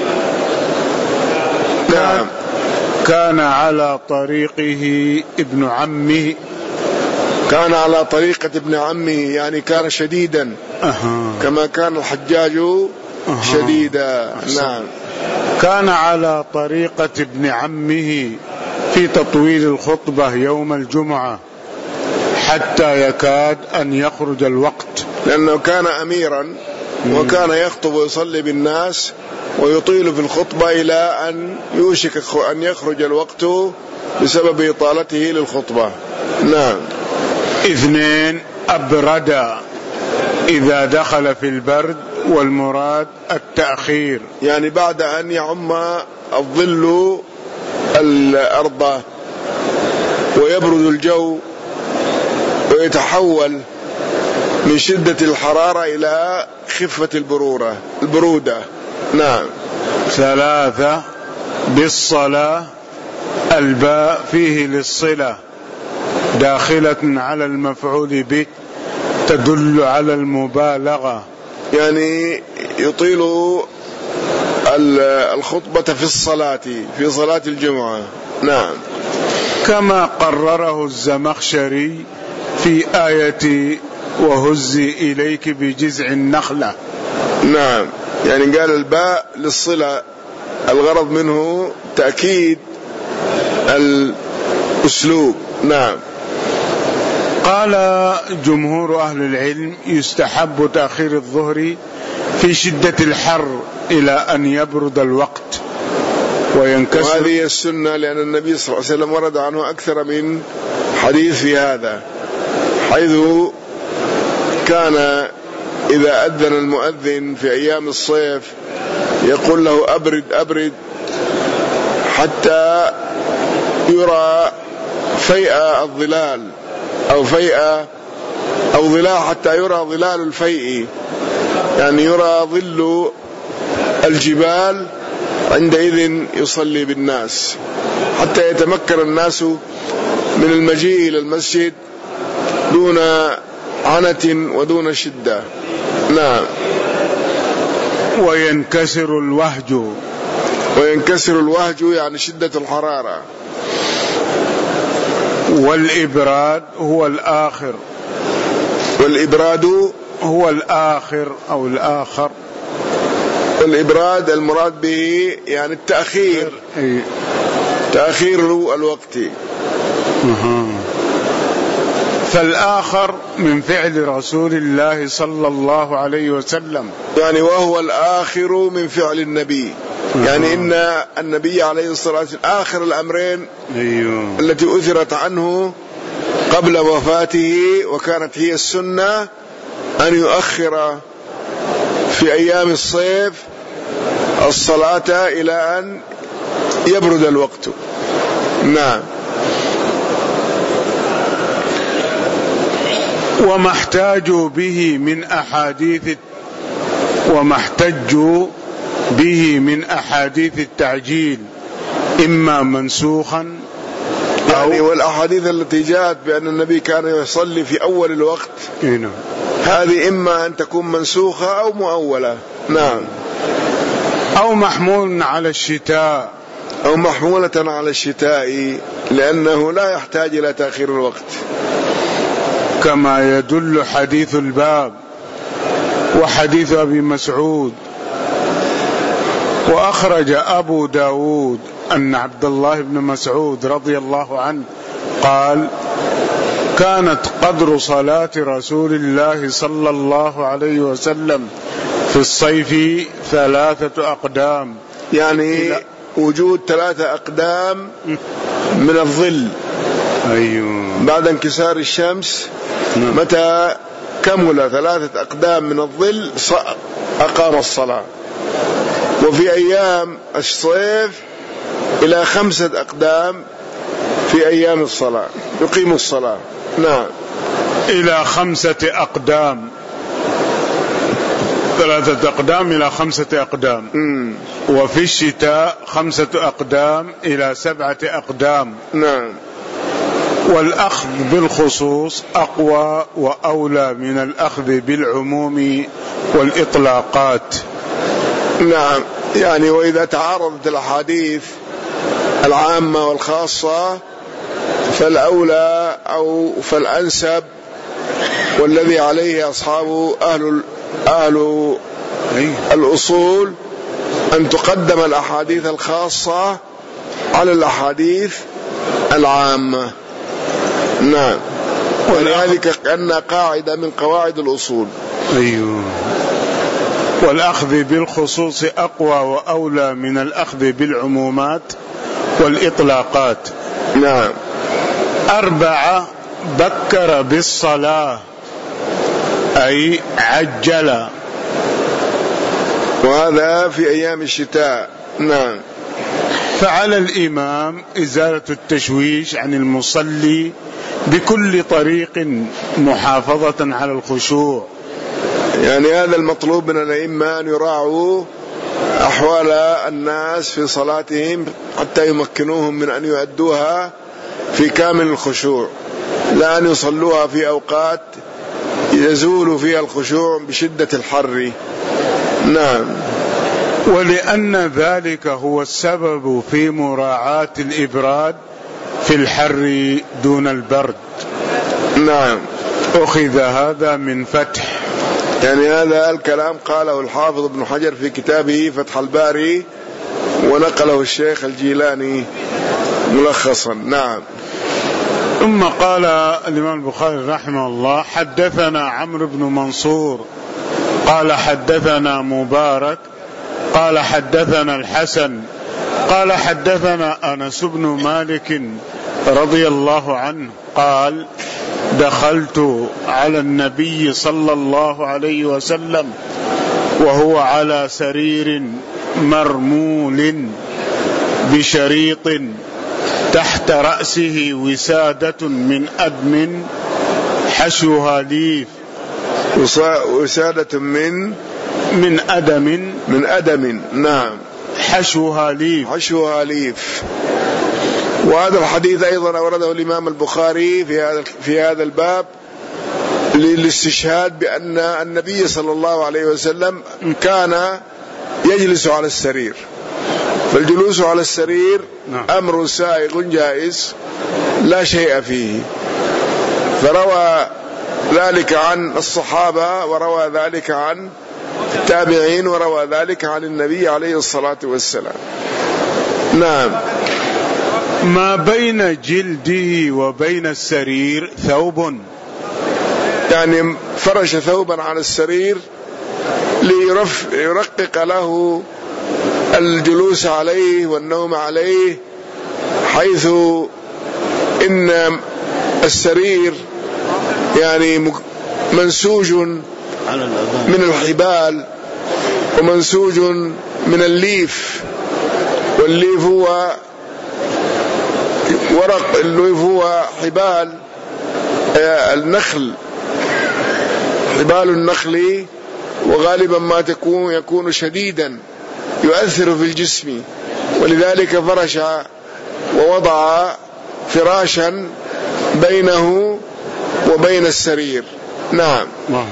S1: نعم.
S2: كان على طريقه ابن عمه
S1: كان على طريقة ابن عمه، يعني كان شديدا. أه. كما كان الحجاج أه. شديدا. نعم.
S2: كان على طريقة ابن عمه في تطويل الخطبة يوم الجمعة حتى يكاد أن يخرج الوقت،
S1: لأنه كان أميرا وكان يخطب ويصلي بالناس ويطيل في الخطبة إلى أن يوشك أن يخرج الوقت بسبب إطالته للخطبة. نعم.
S2: اثنين، أبرد إذا دخل في البرد، والمراد التأخير،
S1: يعني بعد أن يعم الظل الأرض ويبرد الجو ويتحول من شدة الحرارة إلى خفة البرورة البرودة. نعم.
S2: ثلاثة، بالصلاة، الباء فيه للصلة داخلة على المفعول به تدل على المبالغة،
S1: يعني يطيل الخطبة في الصلاة في صلاة الجمعة. نعم.
S2: كما قرره الزمخشري في آية وهزي إليك بجذع النخلة.
S1: نعم، يعني قال الباء للصلة، الغرض منه تأكيد الأسلوب. نعم.
S2: قال جمهور أهل العلم: يستحب تأخير الظهر في شدة الحر إلى أن يبرد الوقت وينكسر،
S1: وهذه السنة لأن النبي صلى الله عليه وسلم ورد عنه أكثر من حديث في هذا، حيث كان إذا أذن المؤذن في أيام الصيف يقول له أبرد أبرد حتى يرى فيء الظلال أو فيء أو ظلال، حتى يرى ظلال الفيء، يعني يرى ظل الجبال، عندئذ يصلي بالناس حتى يتمكن الناس من المجيء إلى المسجد دون عنة ودون شدة. نعم.
S2: وينكسر الوهج.
S1: وينكسر الوهج يعني شدة الحرارة.
S2: والإبراد هو الآخر.
S1: والإبراد
S2: هو الآخر أو الآخر.
S1: والإبراد المراد به يعني التأخير، تأخير الوقت.
S2: فالآخر من فعل رسول الله صلى الله عليه وسلم،
S1: يعني وهو الآخر من فعل النبي. يعني إن النبي عليه الصلاة والسلام آخر الأمرين
S2: أيوه.
S1: التي أثرت عنه قبل وفاته، وكانت هي السنة أن يؤخر في أيام الصيف الصلاة إلى أن يبرد الوقت. نعم.
S2: وما احتاجوا به من أحاديث وما احتجوا به من أحاديث التعجيل إما منسوخا،
S1: يعني والأحاديث التي جاءت بأن النبي كان يصلي في أول الوقت
S2: إيه؟
S1: هذه إما أن تكون منسوخة أو مؤولة. نعم.
S2: أو محمول على الشتاء،
S1: أو محمولة على الشتاء لأنه لا يحتاج إلى تأخير الوقت،
S2: كما يدل حديث الباب وحديث أبي مسعود. وأخرج أبو داود أن عبد الله بن مسعود رضي الله عنه قال: كانت قدر صلاة رسول الله صلى الله عليه وسلم في الصيف ثلاثة أقدام،
S1: يعني وجود ثلاثة أقدام من الظل.
S2: أيوه.
S1: بعد انكسار الشمس متى كمل ثلاثة أقدام من الظل أقام الصلاة. وفي أيام الصيف إلى خمسة أقدام في أيام الصلاة يقيم الصلاة. نعم.
S2: إلى خمسة أقدام، ثلاثة أقدام إلى خمسة أقدام.
S1: مم.
S2: وفي الشتاء خمسة أقدام إلى سبعة أقدام.
S1: نعم.
S2: والأخذ بالخصوص أقوى وأولى من الأخذ بالعموم والإطلاقات.
S1: نعم. يعني وإذا تعارضت الأحاديث العامة والخاصة فالأولى أو فالأنسب والذي عليه أصحاب أهل أهل الأصول أن تقدم الأحاديث الخاصة على الأحاديث العامة. نعم. ولذلك كأنها قاعدة من قواعد الأصول.
S2: أيوه. والأخذ بالخصوص أقوى وأولى من الأخذ بالعمومات والإطلاقات.
S1: نعم.
S2: أربعة: بكر بالصلاة أي عجل،
S1: وهذا في أيام الشتاء. نعم.
S2: فعلى الإمام إزالة التشويش عن المصلي بكل طريق محافظة على الخشوع.
S1: يعني هذا المطلوب من الأئمة أن يراعوا أحوال الناس في صلاتهم حتى يمكنوهم من أن يؤدوها في كامل الخشوع، لا أن يصلوها في أوقات يزول فيها الخشوع بشدة الحر. نعم.
S2: ولأن ذلك هو السبب في مراعاة الإبراد في الحر دون البرد.
S1: نعم.
S2: أخذ هذا من فتح،
S1: يعني هذا الكلام قاله الحافظ ابن حجر في كتابه فتح الباري، ونقله الشيخ الجيلاني ملخصا. نعم.
S2: ثم قال الإمام البخاري رحمه الله: حدثنا عمرو بن منصور قال حدثنا مبارك قال حدثنا الحسن قال حدثنا أنس بن مالك رضي الله عنه قال: دخلت على النبي صلى الله عليه وسلم وهو على سرير مرمول بشريط تحت رأسه وسادة من أدم حشوها ليف.
S1: وسادة من
S2: من أدم
S1: من أدم نعم.
S2: حشوها ليف
S1: حشوها ليف. وهذا الحديث أيضا أورده الإمام البخاري في هذا في هذا الباب للاستشهاد بأن النبي صلى الله عليه وسلم كان يجلس على السرير، فالجلوس على السرير أمر سائغ جائز لا شيء فيه. فروى ذلك عن الصحابة، وروى ذلك عن التابعين، وروى ذلك عن النبي عليه الصلاة والسلام. نعم.
S2: ما بين جلده وبين السرير ثوب،
S1: يعني فرش ثوبا على السرير ليرقق له الجلوس عليه والنوم عليه، حيث إن السرير يعني منسوج من الحبال ومنسوج من الليف، والليف هو ورق، الليف هو حبال النخل، حبال النخل، وغالبا ما تكون يكون شديدا يؤثر في الجسم، ولذلك فرش ووضع فراشا بينه وبين السرير. نعم.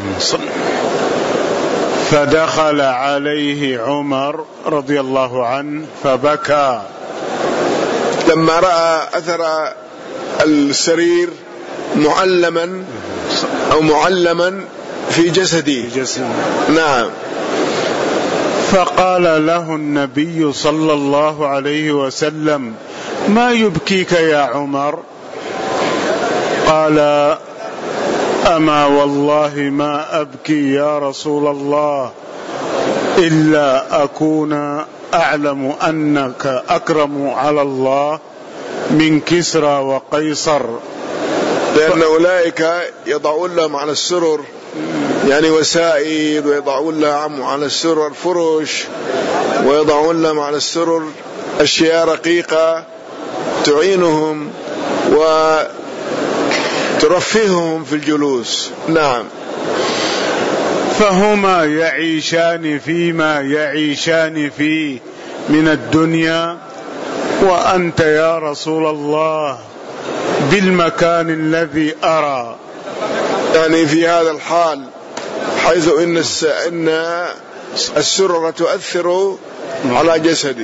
S2: فدخل عليه عمر رضي الله عنه فبكى
S1: لما رأى أثر السرير معلما أو معلما في جسده. نعم.
S2: فقال له النبي صلى الله عليه وسلم: ما يبكيك يا عمر؟ قال: أما والله ما أبكي يا رسول الله إلا أكون أعلم أنك أكرم على الله من كسرى وقيصر.
S1: لأن أولئك يضعون لهم على السرر يعني وسائد، ويضعون لهم على السرر فرش، ويضعون لهم على السرر أشياء رقيقة تعينهم وترفههم في الجلوس. نعم.
S2: فهما يعيشان فيما يعيشان فيه من الدنيا، وأنت يا رسول الله بالمكان الذي أرى،
S1: يعني في هذا الحال حيث إن إن السرر تؤثر على جسدك.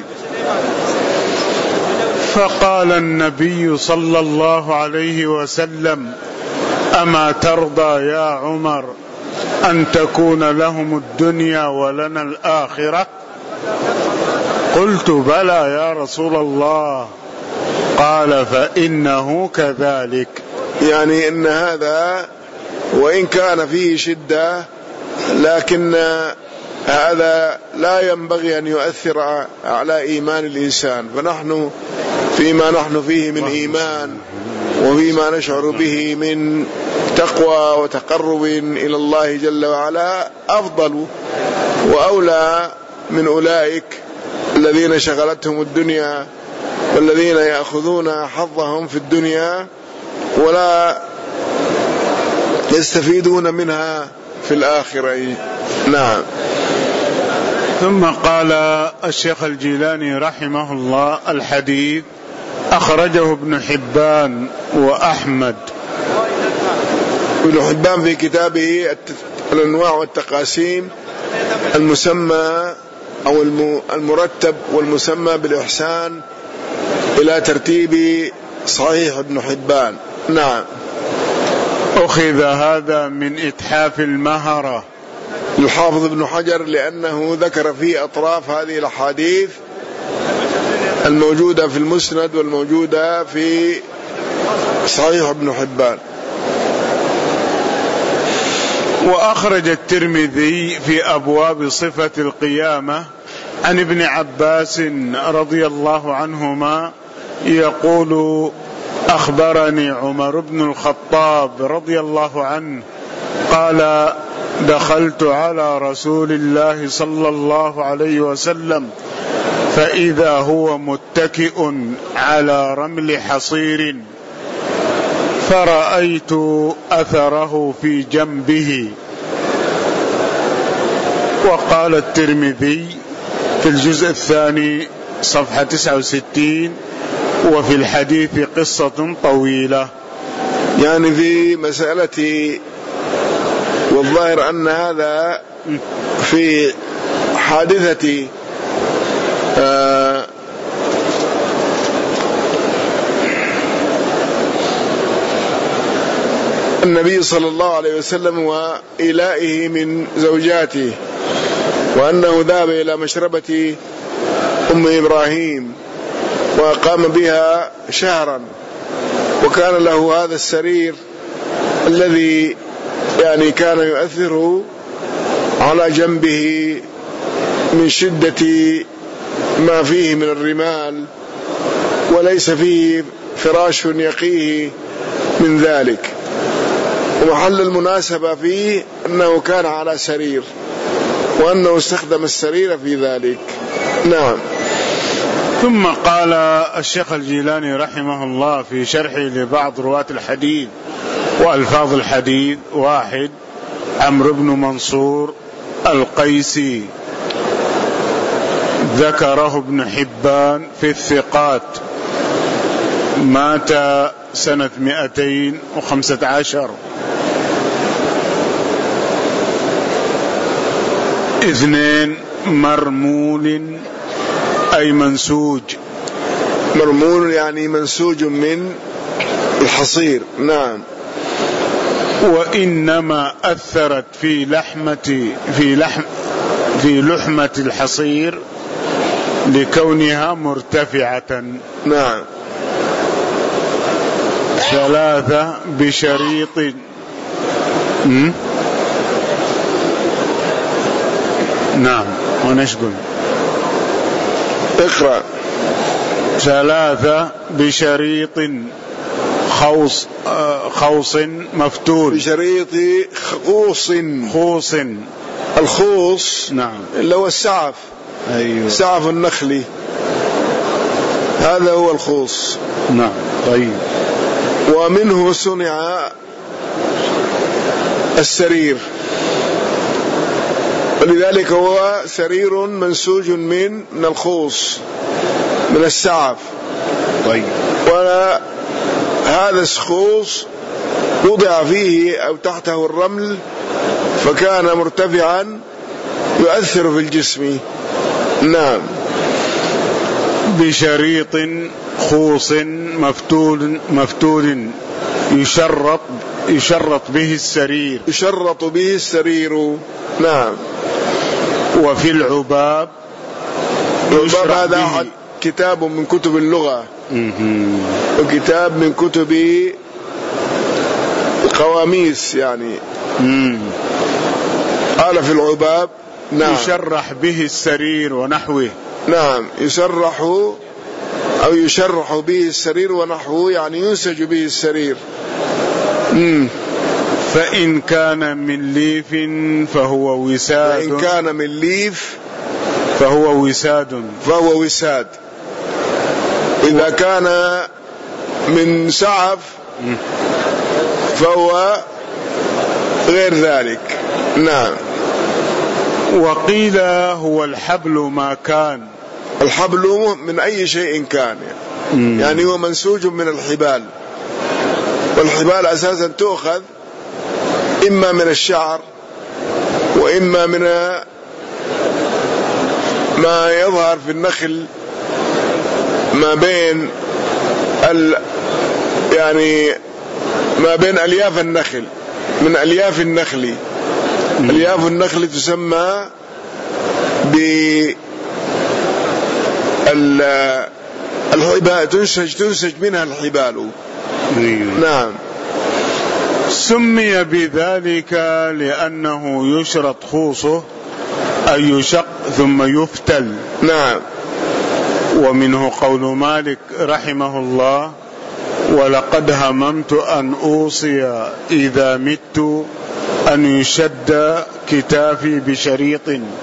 S2: فقال النبي صلى الله عليه وسلم: أما ترضى يا عمر أن تكون لهم الدنيا ولنا الآخرة؟ قلت: بلى يا رسول الله. قال: فإنه كذلك.
S1: يعني إن هذا وإن كان فيه شدة، لكن هذا لا ينبغي أن يؤثر على إيمان الإنسان، فنحن فيما نحن فيه من إيمان وفيما نشعر به من تقوى وتقرب إلى الله جل وعلا أفضل وأولى من أولئك الذين شغلتهم الدنيا والذين يأخذون حظهم في الدنيا ولا يستفيدون منها في الآخرة. نعم.
S2: ثم قال الشيخ الجيلاني رحمه الله: الحديث أخرجه ابن حبان وأحمد.
S1: ابن حبان في كتابه الأنواع والتقاسيم المسمى أو المرتب والمسمى بالإحسان إلى ترتيب صحيح ابن حبان. نعم.
S2: أخذ هذا من إتحاف المهرة
S1: للحافظ ابن حجر، لأنه ذكر في أطراف هذه الأحاديث الموجودة في المسند والموجودة في صحيح ابن حبان.
S2: وأخرج الترمذي في أبواب صفة القيامة عن ابن عباس رضي الله عنهما يقول: أخبرني عمر بن الخطاب رضي الله عنه قال دخلت على رسول الله صلى الله عليه وسلم فإذا هو متكئ على رمل حصير فرأيت أثره في جنبه. وقال الترمذي في الجزء الثاني صفحة تسعة وستين وفي الحديث قصة طويلة.
S1: يعني في مسألة، والظاهر أن هذا في حادثة آه النبي صلى الله عليه وسلم وإلائه من زوجاته، وأنه ذهب إلى مشربة أم إبراهيم وقام بها شهرا، وكان له هذا السرير الذي يعني كان يؤثر على جنبه من شدة ما فيه من الرمال، وليس فيه فراش يقيه من ذلك. ومحل المناسبة فيه أنه كان على سرير، وأنه استخدم السرير في ذلك. نعم.
S2: ثم قال الشيخ الجيلاني رحمه الله في شرحه لبعض رواة الحديث وألفاظ الحديث: واحد، عمرو بن منصور القيسي، ذكره ابن حبان في الثقات، مات سنة مئتين وخمسة عشر. اثنين، مرمول أي منسوج.
S1: مرمول يعني منسوج من الحصير. نعم.
S2: وإنما أثرت في لحمة في لحم في لحمة الحصير لكونها مرتفعة.
S1: نعم.
S2: ثلاثة، بشريط. م? نعم. ونشقل
S1: اقرأ.
S2: ثلاثة، بشريط خوص خوص مفتول.
S1: بشريط خوص.
S2: خوص.
S1: الخوص
S2: نعم
S1: اللي هو السعف.
S2: أيوه.
S1: سعف النخل، هذا هو الخوص.
S2: نعم. طيب.
S1: ومنه صنع السرير، ولذلك هو سرير منسوج من من الخوص، من السعف.
S2: طيب.
S1: وهذا الخوص وضع فيه أو تحته الرمل، فكان مرتفعا يؤثر في الجسم. نعم.
S2: بشريط خوص مفتول مفتول يشرط يشرط به السرير.
S1: يشرط به السرير. نعم.
S2: وفي العباب.
S1: العباب هذا كتاب من كتب اللغة، وكتاب من كتب القواميس يعني.
S2: مم.
S1: قال في العباب. نعم.
S2: يشرح به السرير ونحوه.
S1: نعم. يسرح أو يشرح به السرير ونحوه، يعني ينسج به السرير. مم.
S2: فإن كان من ليف فهو وساد.
S1: فإن كان من ليف
S2: فهو وساد.
S1: فهو وساد. إذا كان من سعف فهو غير ذلك. نعم.
S2: وقيل هو الحبل ما كان.
S1: الحبل من أي شيء كان يعني, يعني هو منسوج من الحبال، والحبال أساسا تؤخذ إما من الشعر وإما من ما يظهر في النخل ما بين ال يعني ما بين ألياف النخل، من ألياف النخل. ألياف النخل تسمى ب الحبال، تنسج تنسج منها الحبال. نعم.
S2: سمي بذلك لأنه يشرط خوصه أي يشق ثم يفتل.
S1: نعم.
S2: ومنه قول مالك رحمه الله: ولقد هممت أن أوصي إذا مت أن يشد كتافي بشريط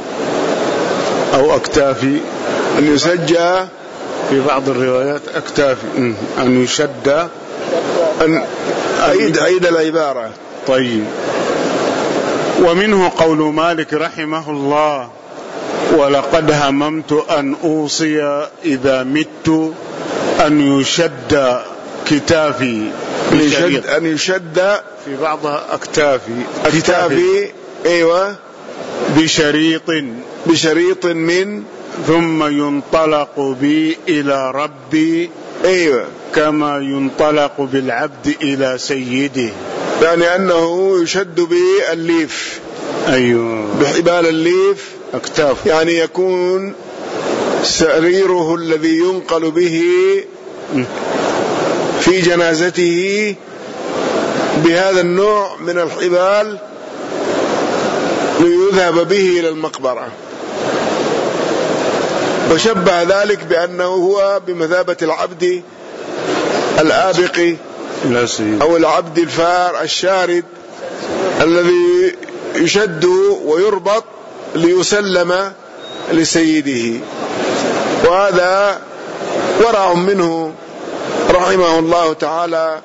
S2: أو أكتافي،
S1: أن يسجى
S2: في بعض الروايات أكتافي، أن يشد.
S1: أن أعيد أعيد العبارة.
S2: طيب. ومنه قول مالك رحمه الله: ولقد هممت أن أوصي إذا مت أن يشد كتافي بشريط.
S1: أن يشد
S2: في بعضها أكتافي
S1: أكتافي أيوة
S2: بشريط
S1: بشريط من،
S2: ثم ينطلق بي إلى ربي
S1: أيوة
S2: كما ينطلق بالعبد إلى سيده،
S1: يعني أنه يشد بالليف.
S2: أيوة،
S1: بحبال الليف
S2: أكتاف،
S1: يعني يكون سريره الذي ينقل به في جنازته بهذا النوع من الحبال ليذهب به إلى المقبرة. وشبه ذلك بأنه هو بمثابة العبد الآبق أو العبد الفار الشارد الذي يشد ويربط ليسلم لسيده. وهذا ورع منه رحمه الله تعالى،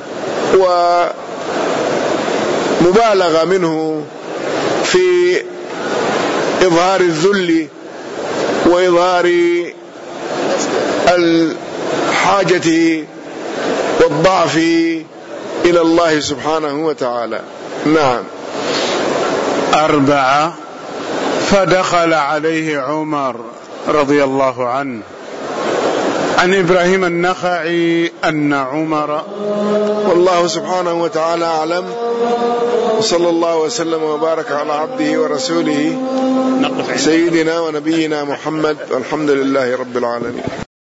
S1: ومبالغة منه في إظهار الذل وإظهار الحاجة والضعف إلى الله سبحانه وتعالى. نعم.
S2: أربعة: فدخل عليه عمر رضي الله عنه. عن إبراهيم النخعي أن عمر.
S1: والله سبحانه وتعالى أعلم، وصلى الله وسلم وبارك على عبده ورسوله سيدنا ونبينا محمد، والحمد لله رب العالمين.